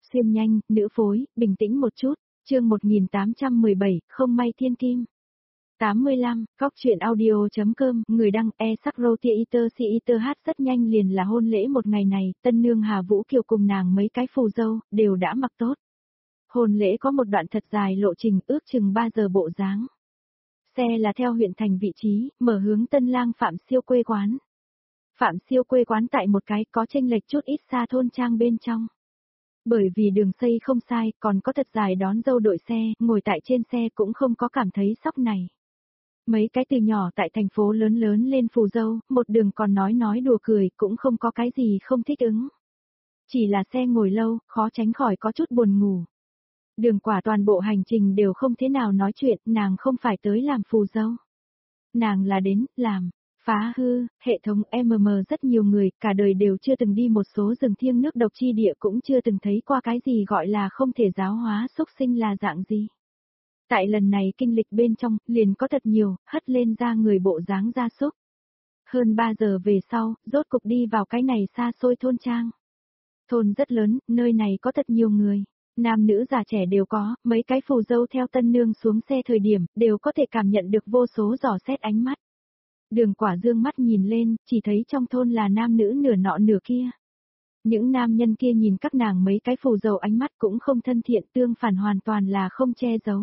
Xuyên nhanh, nữ phối, bình tĩnh một chút, chương 1817, không may thiên kim. 85, góc truyện audio.com, người đăng Sakro Theater Theater hát rất nhanh liền là hôn lễ một ngày này, tân nương Hà Vũ Kiều cùng nàng mấy cái phù dâu, đều đã mặc tốt. Hôn lễ có một đoạn thật dài lộ trình ước chừng 3 giờ bộ dáng. Xe là theo huyện thành vị trí, mở hướng tân lang Phạm Siêu quê quán. Phạm Siêu quê quán tại một cái có chênh lệch chút ít xa thôn trang bên trong. Bởi vì đường xây không sai, còn có thật dài đón dâu đội xe, ngồi tại trên xe cũng không có cảm thấy sốc này. Mấy cái từ nhỏ tại thành phố lớn lớn lên phù dâu, một đường còn nói đùa cười, cũng không có cái gì không thích ứng. Chỉ là xe ngồi lâu, khó tránh khỏi có chút buồn ngủ. Đường Quả toàn bộ hành trình đều không thế nào nói chuyện, nàng không phải tới làm phù dâu. Nàng là đến, làm, phá hư, hệ thống rất nhiều người, cả đời đều chưa từng đi một số rừng thiêng nước độc chi địa cũng chưa từng thấy qua cái gì gọi là không thể giáo hóa xúc sinh là dạng gì. Tại lần này kinh lịch bên trong, liền có thật nhiều, hất lên ra người bộ dáng gia súc. Hơn 3 giờ về sau, rốt cục đi vào cái này xa xôi thôn trang. Thôn rất lớn, nơi này có thật nhiều người. Nam nữ già trẻ đều có, mấy cái phù dâu theo tân nương xuống xe thời điểm, đều có thể cảm nhận được vô số giò xét ánh mắt. Đường Quả dương mắt nhìn lên, chỉ thấy trong thôn là nam nữ nửa nọ nửa kia. Những nam nhân kia nhìn các nàng mấy cái phù dâu ánh mắt cũng không thân thiện, tương phản hoàn toàn là không che giấu.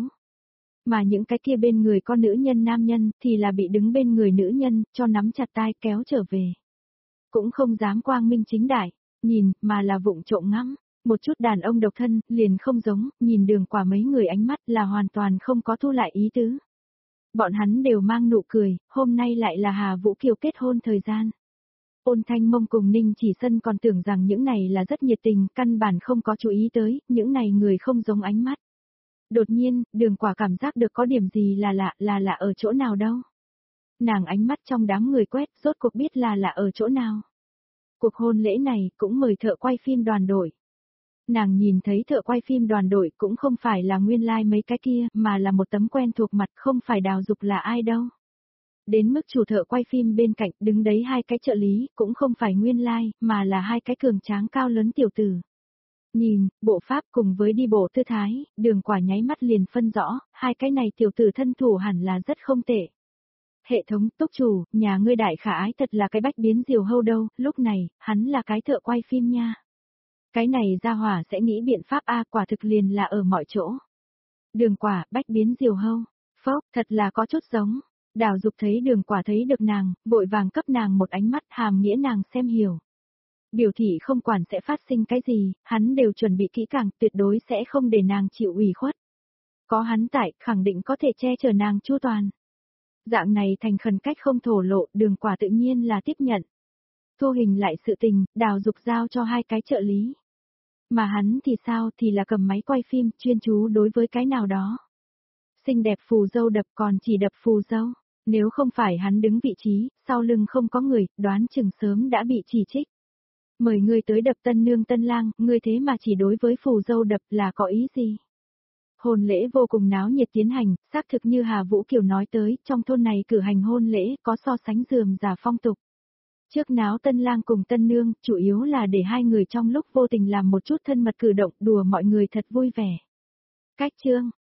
Mà những cái kia bên người có nữ nhân nam nhân thì là bị đứng bên người nữ nhân, cho nắm chặt tai kéo trở về. Cũng không dám quang minh chính đại, nhìn, mà là vụng trộm ngắm. Một chút đàn ông độc thân, liền không giống, nhìn Đường Quả mấy người ánh mắt là hoàn toàn không có thu lại ý tứ. Bọn hắn đều mang nụ cười, hôm nay lại là Hà Vũ Kiều kết hôn thời gian. Ôn Thanh Mông cùng Ninh Chỉ Sân còn tưởng rằng những này là rất nhiệt tình, căn bản không có chú ý tới, những này người không giống ánh mắt. Đột nhiên, Đường Quả cảm giác được có điểm gì là lạ ở chỗ nào đâu. Nàng ánh mắt trong đám người quét, rốt cuộc biết là lạ ở chỗ nào. Cuộc hôn lễ này cũng mời thợ quay phim đoàn đội. Nàng nhìn thấy thợ quay phim đoàn đội cũng không phải là nguyên lai mấy cái kia, mà là một tấm quen thuộc mặt, không phải Đào Dục là ai đâu. Đến mức chủ thợ quay phim bên cạnh đứng đấy hai cái trợ lý, cũng không phải nguyên lai, mà là hai cái cường tráng cao lớn tiểu tử. Nhìn, bộ pháp cùng với đi bộ tư thái, Đường Quả nháy mắt liền phân rõ, hai cái này tiểu tử thân thủ hẳn là rất không tệ. Hệ thống túc chủ, nhà ngươi đại khả ái thật là cái bách biến diều hâu đâu, lúc này, hắn là cái thợ quay phim nha. Cái này ra hỏa sẽ nghĩ biện pháp quả thực liền là ở mọi chỗ. Đường Quả, bách biến diều hâu, phốc, thật là có chút giống. Đào Dục thấy Đường Quả thấy được nàng, vội vàng cấp nàng một ánh mắt hàm nghĩa nàng xem hiểu. Biểu thị không quản sẽ phát sinh cái gì, hắn đều chuẩn bị kỹ càng, tuyệt đối sẽ không để nàng chịu ủy khuất. Có hắn tại, khẳng định có thể che chở nàng chu toàn. Dạng này thành khẩn cách không thổ lộ, Đường Quả tự nhiên là tiếp nhận. Thu hình lại sự tình, Đào Dục giao cho hai cái trợ lý. Mà hắn thì sao, thì là cầm máy quay phim, chuyên chú đối với cái nào đó. Xinh đẹp phù dâu đập còn chỉ đập phù dâu. Nếu không phải hắn đứng vị trí, sau lưng không có người, đoán chừng sớm đã bị chỉ trích. Mời ngươi tới đập tân nương tân lang, ngươi thế mà chỉ đối với phù dâu đập là có ý gì? Hôn lễ vô cùng náo nhiệt tiến hành, xác thực như Hà Vũ Kiều nói tới, trong thôn này cử hành hôn lễ có so sánh rườm rà phong tục. Trước náo tân lang cùng tân nương, chủ yếu là để hai người trong lúc vô tình làm một chút thân mật cử động đùa mọi người thật vui vẻ. Cách chương,